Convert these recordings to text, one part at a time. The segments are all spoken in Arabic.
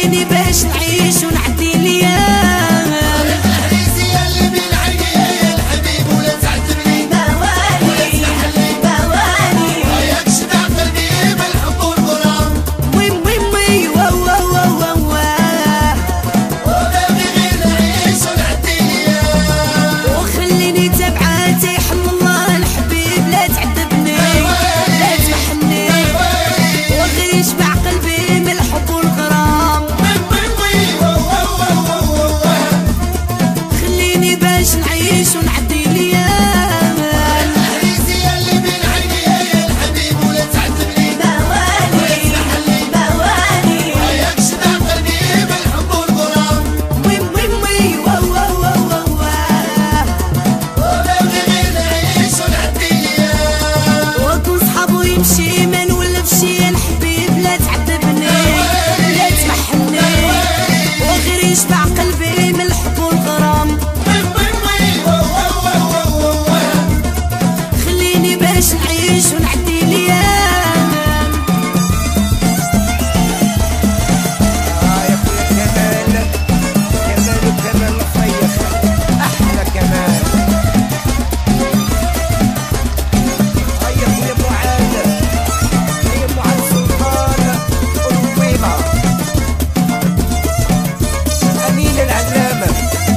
خليني باش نعيش ونعدي الايام. العريسية اللي بين عيني الحبيب ولا تعذبني بواني بواني وياكش تعقلني بالحب والغرام. وي وي وي واو واو واو واو وباغي غير نعيش ونعدي الايام. وخليني تبعات يحل الله الحبيب لا تعذبني لا تمحني وغير يشبع قلبي من الحب والغرام. خليني باش نعيش ونعدي الايام. العريسية اللي بين عيني الحبيب ولا تعذبني بواني بواني وياكش تعقلني بالحب والغرام. وي وي وي واو واو واو واو وباغي غير نعيش ونعدي الايام. وكون صحابو يمشي ما نولف شي الحبيب لا تعذبني لا تمحني وغير يشبع قلبي من الحب والغرام. خليني باش نعيش ونعدي الايام. يا خويا كمال، كمال وكمال الخيخ احلى كمال. يا خويا معاذ، يا معاذ سلطان الطويبه امين العلامه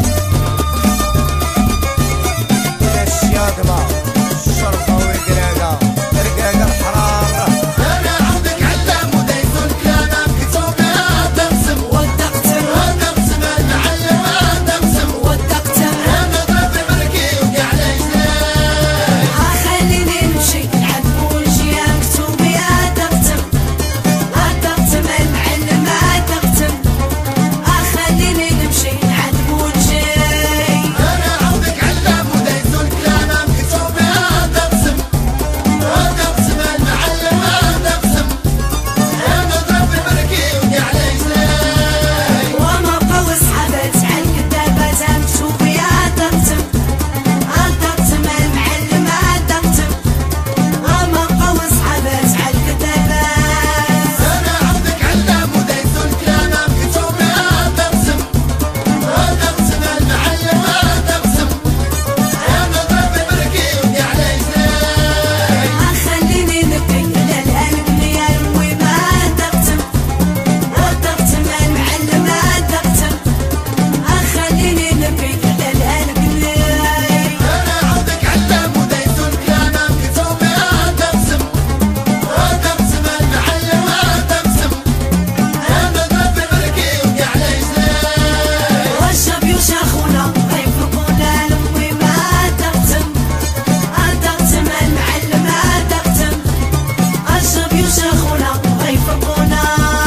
الى الشياطبه الشرطه والقراده رقاده الحراره. انا عودك علام ودايس الكلام كتبنا تقسم ودقتم وتقسم المعلم تقسم. ودقتم انا ضرب بركي وقع الجنان. خليني نمشي نعذب ونجي مكتوب يا دقتم دقتم المعلم دقتم. خليني نمشي نعذب ونجي انا عودك علام ودايس الكلام كتبنا تقسم وتقسم المعلم تقسم. انا ضرب بركي وقع الجنان. وما بقاو صحابات على الكتابات مكتوب يا دقتم دقتم المعلم دقتم. وما بقاو صحابات على الكتابات. انا عودك علام ودايس الكلام كتبنا تقسم وتقسم المعلم تقسم. انا ضرب بركي وقع الجنان. خليني نبكي للقلب يا امي ما دقتم دقتم المعلم دقتم. خليني نبكي للقلب انا عودك علام ودايس الكلام كتبنا تقسم وتقسم المعلم تقسم. انا ضرب بركي وقع الجنان. والشاب يشاخونا غيفرقونا الامي ما دقتم دقتم المعلم دقتم. الشاب يشاخونا غيفرقونا.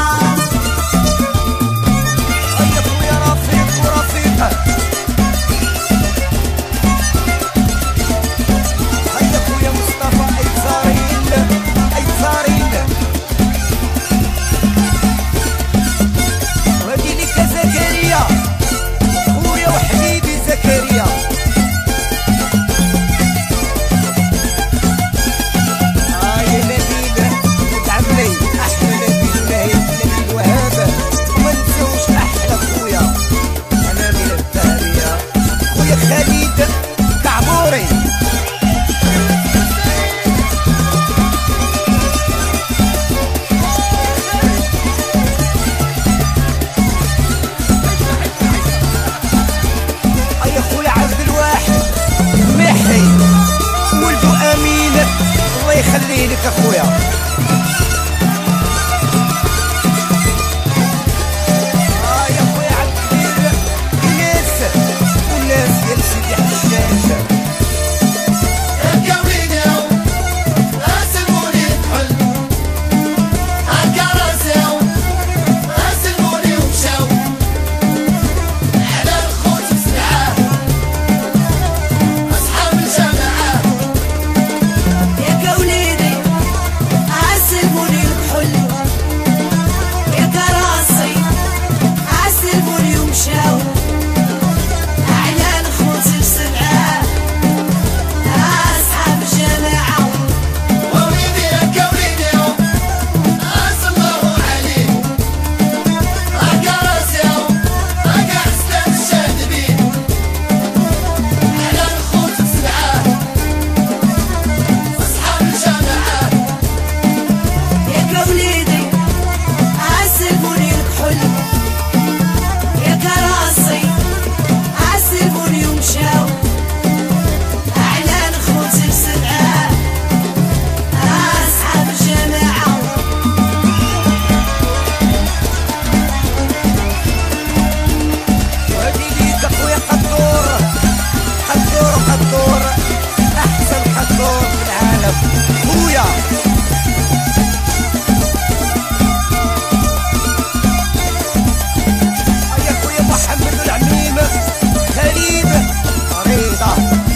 يا خويا رفيق ورفيقه، يا خويا مصطفى ايزارين ايزارين. وهادي ليك زكريا خويا وحبيبي زكريا. يا نبيل ادعم لي احلى نبيل ونهيب نبيل وهاب. وما نساوش احلى خويا انا من الدهريه خويا خالد كعبوري. يا خويا عبد الواحد محي ولدو امين الله يخليه لك اخويا. يا خويا عبد الكبير الناس والناس ديال سيدي حشاش. القوينا اسلموني الحل الكراسي اسلموني ومشاو على الخوت بسرعه اصحاب الجماعه. يا كوليدي خويا يا خويا محمد العميم خليل رضا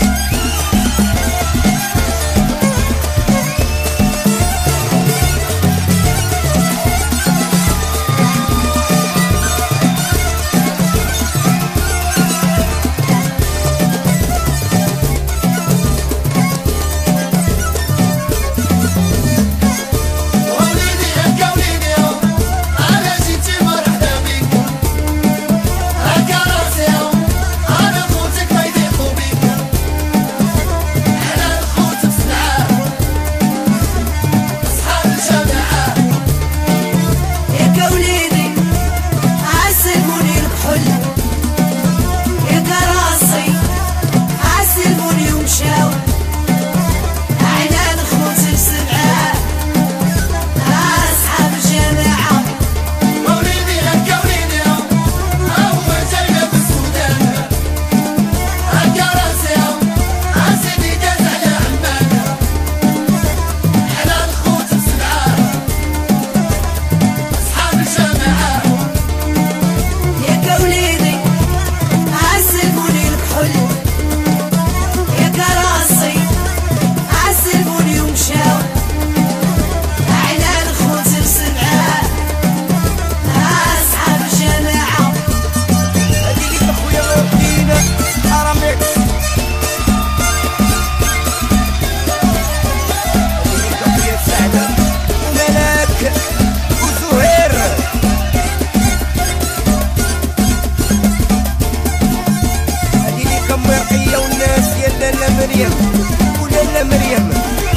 مريم ولالا مريم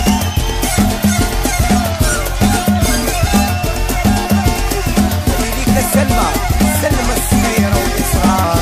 هذيك سلمى سلمى الصغيرة والإصرار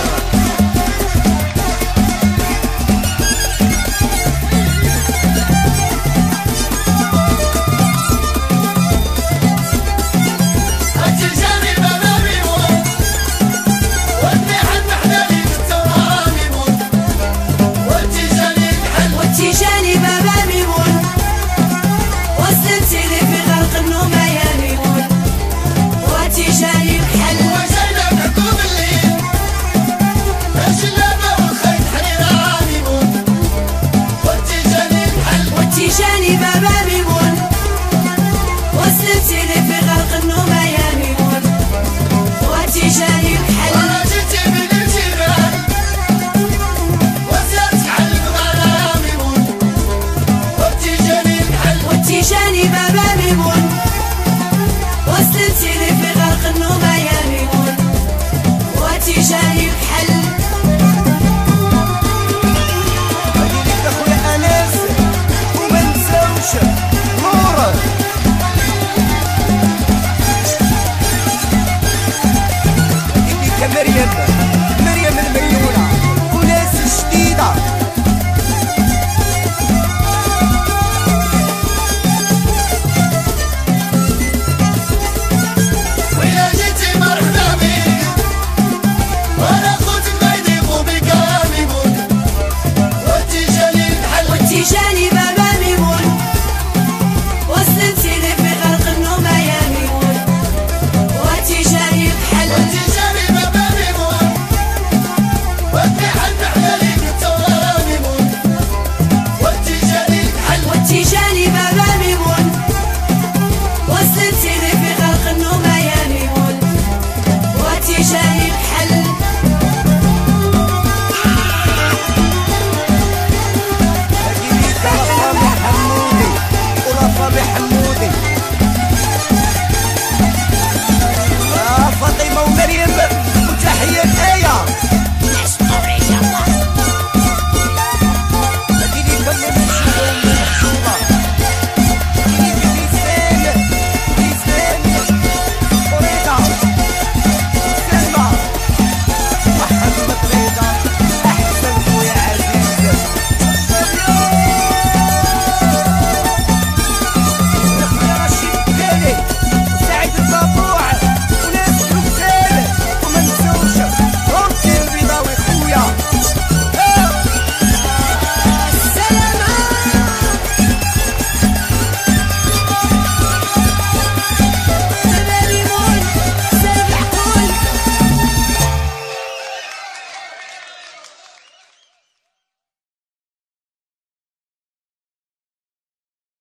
مريم المليونة وناس جديدة ويا جيتي مرحبا بيك وانا خوتك ما يضيقوا بك ميمون وانتي جاني الحل وانتي جاني بابا ميمون وصلتي لي في غرق النومة يا ميمون وانتي جاني الحل وانتي جاني بابا ميمون وانتي حل حلاليك التورا ميمون وانتي جاني الحل وانتي جاني بابا ميمون وصلتي لي في غرق النومة يا ميمون وانتي جاني الحل